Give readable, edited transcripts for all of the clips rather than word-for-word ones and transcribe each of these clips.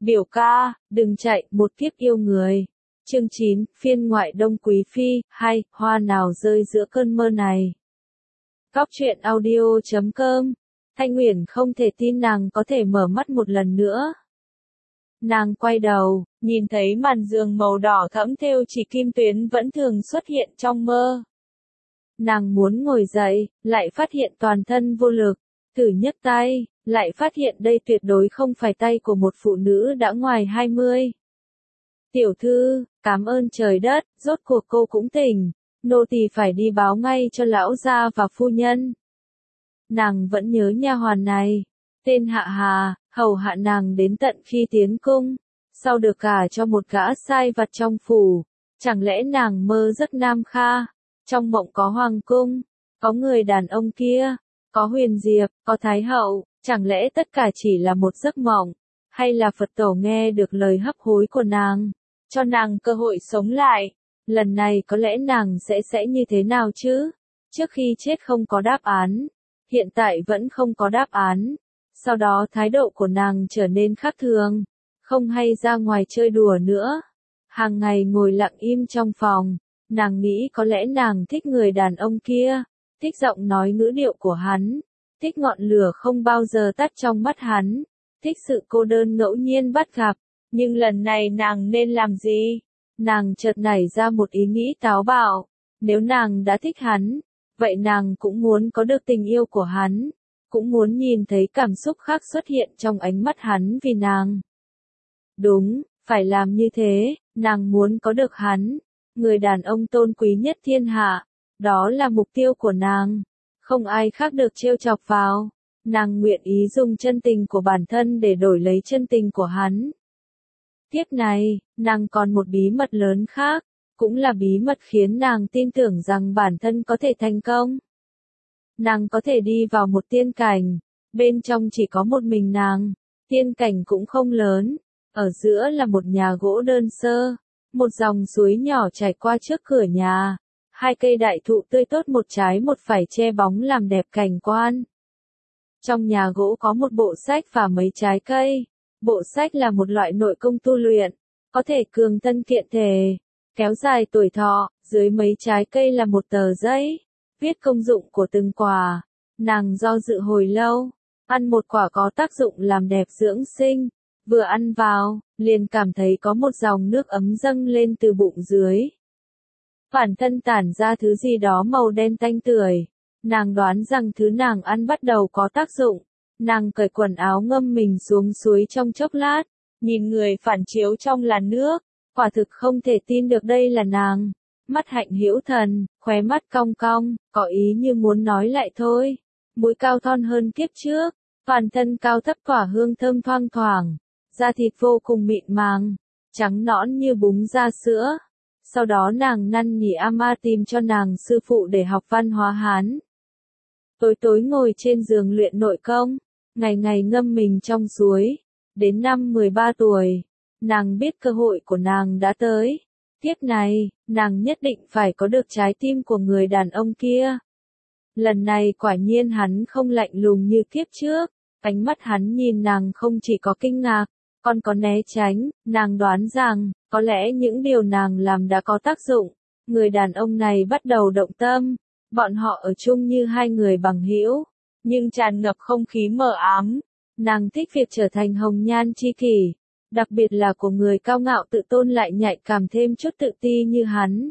Biểu ca, đừng chạy, một kiếp yêu người. Chương 9, phiên ngoại đông quý phi, hay, hoa nào rơi giữa cơn mơ này. Góc truyện audio.com. Thanh Uyển không thể tin nàng có thể mở mắt một lần nữa. Nàng quay đầu, nhìn thấy màn giường màu đỏ thẫm thêu chỉ kim tuyến vẫn thường xuất hiện trong mơ. Nàng muốn ngồi dậy, lại phát hiện toàn thân vô lực, thử nhấc tay, lại phát hiện đây tuyệt đối không phải tay của một phụ nữ đã ngoài 20. Tiểu thư, cảm ơn trời đất, rốt cuộc cô cũng tỉnh, nô tỳ phải đi báo ngay cho lão gia và phu nhân. Nàng vẫn nhớ nha hoàn này, tên Hạ Hà, hầu hạ nàng đến tận khi tiến cung, sau được gả cho một gã sai vặt trong phủ. Chẳng lẽ nàng mơ giấc Nam Kha, trong mộng có hoàng cung, có người đàn ông kia, có Huyền Diệp, có Thái hậu, chẳng lẽ tất cả chỉ là một giấc mộng, hay là Phật tổ nghe được lời hấp hối của nàng, cho nàng cơ hội sống lại. Lần này có lẽ nàng sẽ như thế nào chứ? Trước khi chết không có đáp án, hiện tại vẫn không có đáp án. Sau đó thái độ của nàng trở nên khác thường, không hay ra ngoài chơi đùa nữa. Hàng ngày ngồi lặng im trong phòng, nàng nghĩ có lẽ nàng thích người đàn ông kia, thích giọng nói ngữ điệu của hắn, thích ngọn lửa không bao giờ tắt trong mắt hắn, thích sự cô đơn ngẫu nhiên bắt gặp. Nhưng lần này nàng nên làm gì? Nàng chợt nảy ra một ý nghĩ táo bạo. Nếu nàng đã thích hắn, vậy nàng cũng muốn có được tình yêu của hắn, cũng muốn nhìn thấy cảm xúc khác xuất hiện trong ánh mắt hắn vì nàng. Đúng, phải làm như thế, nàng muốn có được hắn, người đàn ông tôn quý nhất thiên hạ, đó là mục tiêu của nàng, không ai khác được trêu chọc vào. Nàng nguyện ý dùng chân tình của bản thân để đổi lấy chân tình của hắn. Tiếp này, nàng còn một bí mật lớn khác, cũng là bí mật khiến nàng tin tưởng rằng bản thân có thể thành công. Nàng có thể đi vào một tiên cảnh, bên trong chỉ có một mình nàng, tiên cảnh cũng không lớn, ở giữa là một nhà gỗ đơn sơ, một dòng suối nhỏ chảy qua trước cửa nhà, hai cây đại thụ tươi tốt một trái một phải che bóng làm đẹp cảnh quan. Trong nhà gỗ có một bộ sách và mấy trái cây. Bộ sách là một loại nội công tu luyện, có thể cường thân kiện thể, kéo dài tuổi thọ. Dưới mấy trái cây là một tờ giấy, viết công dụng của từng quả. Nàng do dự hồi lâu, ăn một quả có tác dụng làm đẹp dưỡng sinh, vừa ăn vào, liền cảm thấy có một dòng nước ấm dâng lên từ bụng dưới. Bản thân tản ra thứ gì đó màu đen tanh tưởi, nàng đoán rằng thứ nàng ăn bắt đầu có tác dụng. Nàng cởi quần áo ngâm mình xuống suối trong chốc lát, nhìn người phản chiếu trong làn nước, quả thực không thể tin được đây là nàng. Mắt hạnh hữu thần, khóe mắt cong cong, có ý như muốn nói lại thôi. Mũi cao thon hơn kiếp trước, toàn thân cao thấp tỏa hương thơm thoang thoảng, da thịt vô cùng mịn màng, trắng nõn như búng da sữa. Sau đó nàng năn nỉ ama tìm cho nàng sư phụ để học văn hóa Hán. Tối tối ngồi trên giường luyện nội công, ngày ngày ngâm mình trong suối. Đến năm 13 tuổi, nàng biết cơ hội của nàng đã tới. Tiếp này, nàng nhất định phải có được trái tim của người đàn ông kia. Lần này quả nhiên hắn không lạnh lùng như kiếp trước, ánh mắt hắn nhìn nàng không chỉ có kinh ngạc, còn có né tránh. Nàng đoán rằng, có lẽ những điều nàng làm đã có tác dụng. Người đàn ông này bắt đầu động tâm. Bọn họ ở chung như hai người bằng hữu, nhưng tràn ngập không khí mờ ám. Nàng thích việc trở thành hồng nhan chi kỷ, đặc biệt là của người cao ngạo tự tôn lại nhạy cảm thêm chút tự ti như hắn.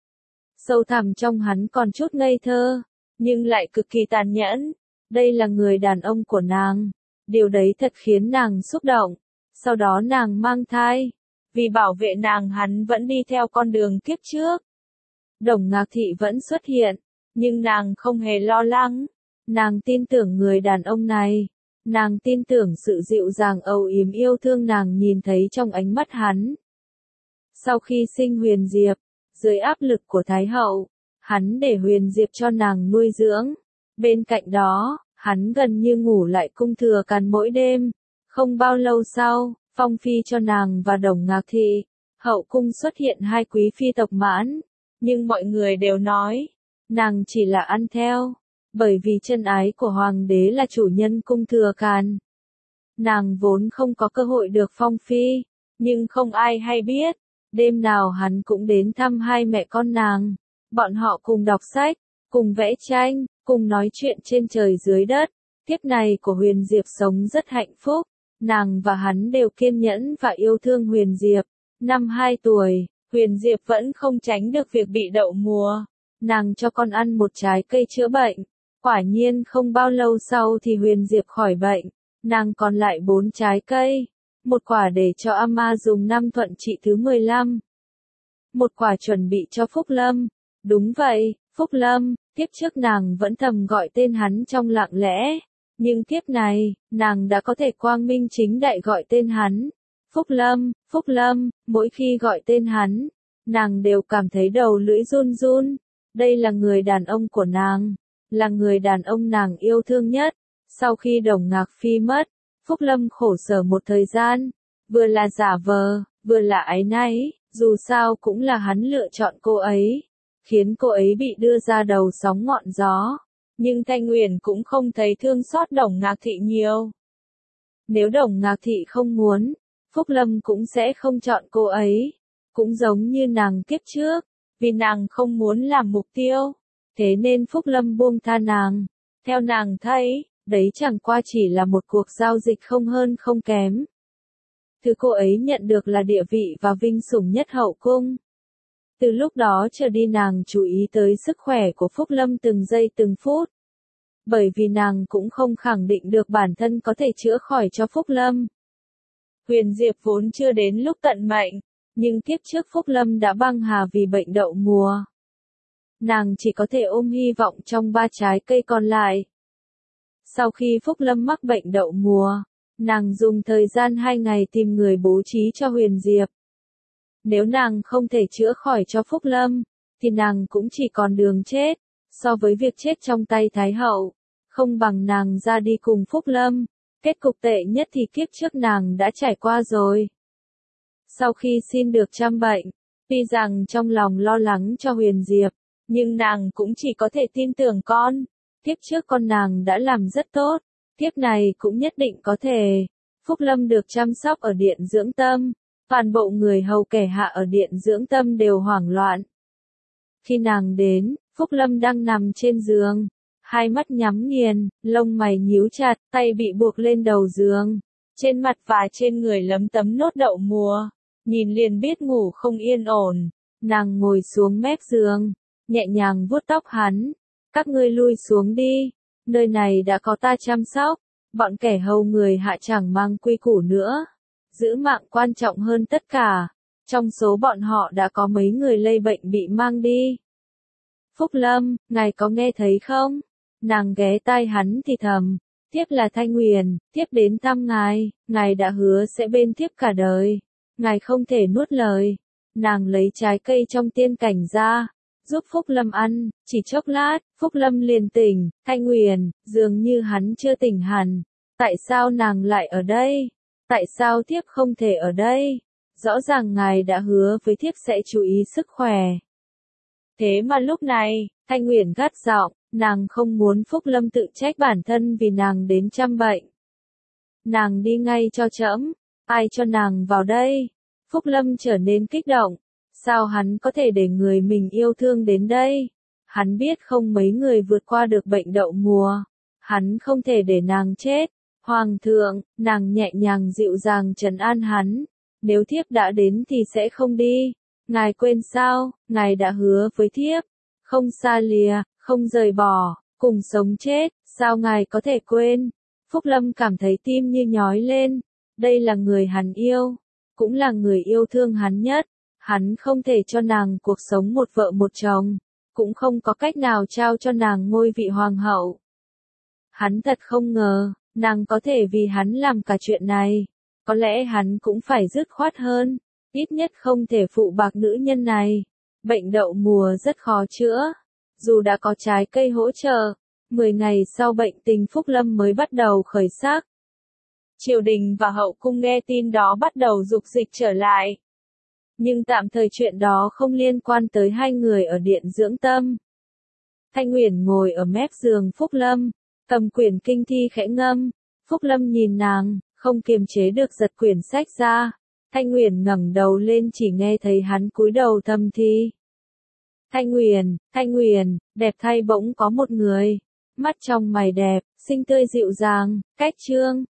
Sâu thẳm trong hắn còn chút ngây thơ, nhưng lại cực kỳ tàn nhẫn. Đây là người đàn ông của nàng. Điều đấy thật khiến nàng xúc động. Sau đó nàng mang thai. Vì bảo vệ nàng hắn vẫn đi theo con đường kiếp trước. Đồng Ngạc Thị vẫn xuất hiện. Nhưng nàng không hề lo lắng, nàng tin tưởng người đàn ông này, nàng tin tưởng sự dịu dàng âu yếm yêu thương nàng nhìn thấy trong ánh mắt hắn. Sau khi sinh Huyền Diệp, dưới áp lực của Thái hậu, hắn để Huyền Diệp cho nàng nuôi dưỡng. Bên cạnh đó, hắn gần như ngủ lại cung Thừa Càn mỗi đêm. Không bao lâu sau, phong phi cho nàng và Đồng Ngạc Thị, hậu cung xuất hiện hai quý phi tộc Mãn, nhưng mọi người đều nói, nàng chỉ là ăn theo, bởi vì chân ái của hoàng đế là chủ nhân cung Thừa Càn. Nàng vốn không có cơ hội được phong phi, nhưng không ai hay biết, đêm nào hắn cũng đến thăm hai mẹ con nàng. Bọn họ cùng đọc sách, cùng vẽ tranh, cùng nói chuyện trên trời dưới đất. Kiếp này của Huyền Diệp sống rất hạnh phúc, nàng và hắn đều kiên nhẫn và yêu thương Huyền Diệp. Năm 2 tuổi, Huyền Diệp vẫn không tránh được việc bị đậu mùa. Nàng cho con ăn một trái cây chữa bệnh. Quả nhiên không bao lâu sau thì Huyền Diệp khỏi bệnh. Nàng còn lại 4 trái cây. Một quả để cho Ama dùng năm thuận trị thứ 15. Một quả chuẩn bị cho Phúc Lâm. Đúng vậy, Phúc Lâm, kiếp trước nàng vẫn thầm gọi tên hắn trong lặng lẽ. Nhưng kiếp này, nàng đã có thể quang minh chính đại gọi tên hắn. Phúc Lâm, mỗi khi gọi tên hắn, nàng đều cảm thấy đầu lưỡi run run. Đây là người đàn ông của nàng, là người đàn ông nàng yêu thương nhất. Sau khi Đồng Ngạc Phi mất, Phúc Lâm khổ sở một thời gian, vừa là giả vờ, vừa là áy náy, dù sao cũng là hắn lựa chọn cô ấy, khiến cô ấy bị đưa ra đầu sóng ngọn gió. Nhưng Thanh Uyển cũng không thấy thương xót Đồng Ngạc Thị nhiều. Nếu Đồng Ngạc Thị không muốn, Phúc Lâm cũng sẽ không chọn cô ấy. Cũng giống như nàng kiếp trước, vì nàng không muốn làm mục tiêu, thế nên Phúc Lâm buông tha nàng. Theo nàng thấy, đấy chẳng qua chỉ là một cuộc giao dịch không hơn không kém. Thứ cô ấy nhận được là địa vị và vinh sủng nhất hậu cung. Từ lúc đó trở đi nàng chú ý tới sức khỏe của Phúc Lâm từng giây từng phút. Bởi vì nàng cũng không khẳng định được bản thân có thể chữa khỏi cho Phúc Lâm. Huyền Diệp vốn chưa đến lúc tận mệnh, nhưng kiếp trước Phúc Lâm đã băng hà vì bệnh đậu mùa. Nàng chỉ có thể ôm hy vọng trong 3 trái cây còn lại. Sau khi Phúc Lâm mắc bệnh đậu mùa, nàng dùng thời gian 2 ngày tìm người bố trí cho Huyền Diệp. Nếu nàng không thể chữa khỏi cho Phúc Lâm, thì nàng cũng chỉ còn đường chết. So với việc chết trong tay Thái Hậu, không bằng nàng ra đi cùng Phúc Lâm. Kết cục tệ nhất thì kiếp trước nàng đã trải qua rồi. Sau khi xin được chăm bệnh, tuy rằng trong lòng lo lắng cho Huyền Diệp, nhưng nàng cũng chỉ có thể tin tưởng con. Kiếp trước con nàng đã làm rất tốt, kiếp này cũng nhất định có thể. Phúc Lâm được chăm sóc ở điện dưỡng tâm, toàn bộ người hầu kẻ hạ ở điện dưỡng tâm đều hoảng loạn. Khi nàng đến, Phúc Lâm đang nằm trên giường, hai mắt nhắm nghiền, lông mày nhíu chặt, tay bị buộc lên đầu giường. Trên mặt và trên người lấm tấm nốt đậu mùa, nhìn liền biết ngủ không yên ổn. Nàng ngồi xuống mép giường, nhẹ nhàng vuốt tóc hắn. Các ngươi lui xuống đi, nơi này đã có ta chăm sóc, bọn kẻ hầu người hạ chẳng mang quy củ nữa. Giữ mạng quan trọng hơn tất cả, trong số bọn họ đã có mấy người lây bệnh bị mang đi. Phúc Lâm, ngài có nghe thấy không? Nàng ghé tai hắn thì thầm, thiếp là Thanh Uyển, thiếp đến thăm ngài đã hứa sẽ bên thiếp cả đời. Ngài không thể nuốt lời. Nàng lấy trái cây trong tiên cảnh ra, giúp Phúc Lâm ăn, chỉ chốc lát, Phúc Lâm liền tỉnh. Thanh Uyển, dường như hắn chưa tỉnh hẳn. Tại sao nàng lại ở đây? Tại sao thiếp không thể ở đây? Rõ ràng ngài đã hứa với thiếp sẽ chú ý sức khỏe. Thế mà lúc này, Thanh Uyển gắt giọng, nàng không muốn Phúc Lâm tự trách bản thân vì nàng đến chăm bệnh. Nàng đi ngay cho trẫm, ai cho nàng vào đây? Phúc Lâm trở nên kích động, sao hắn có thể để người mình yêu thương đến đây? Hắn biết không mấy người vượt qua được bệnh đậu mùa, hắn không thể để nàng chết. Hoàng thượng, nàng nhẹ nhàng dịu dàng trấn an hắn, nếu thiếp đã đến thì sẽ không đi. Ngài quên sao, ngài đã hứa với thiếp, không xa lìa, không rời bỏ, cùng sống chết, sao ngài có thể quên? Phúc Lâm cảm thấy tim như nhói lên, đây là người hắn yêu, cũng là người yêu thương hắn nhất, hắn không thể cho nàng cuộc sống một vợ một chồng, cũng không có cách nào trao cho nàng ngôi vị hoàng hậu. Hắn thật không ngờ, nàng có thể vì hắn làm cả chuyện này, có lẽ hắn cũng phải dứt khoát hơn. Ít nhất không thể phụ bạc nữ nhân này. Bệnh đậu mùa rất khó chữa. Dù đã có trái cây hỗ trợ, 10 ngày sau bệnh tình Phúc Lâm mới bắt đầu khởi sắc. Triều đình và hậu cung nghe tin đó bắt đầu dục dịch trở lại. Nhưng tạm thời chuyện đó không liên quan tới hai người ở điện dưỡng tâm. Thanh Uyển ngồi ở mép giường Phúc Lâm, cầm quyển kinh thi khẽ ngâm. Phúc Lâm nhìn nàng, không kiềm chế được giật quyển sách ra. Thanh Nguyền ngẩng đầu lên chỉ nghe thấy hắn cúi đầu thầm thì. Thanh Nguyền, đẹp thay bỗng có một người. Mắt trong mày đẹp, xinh tươi dịu dàng, cách trương,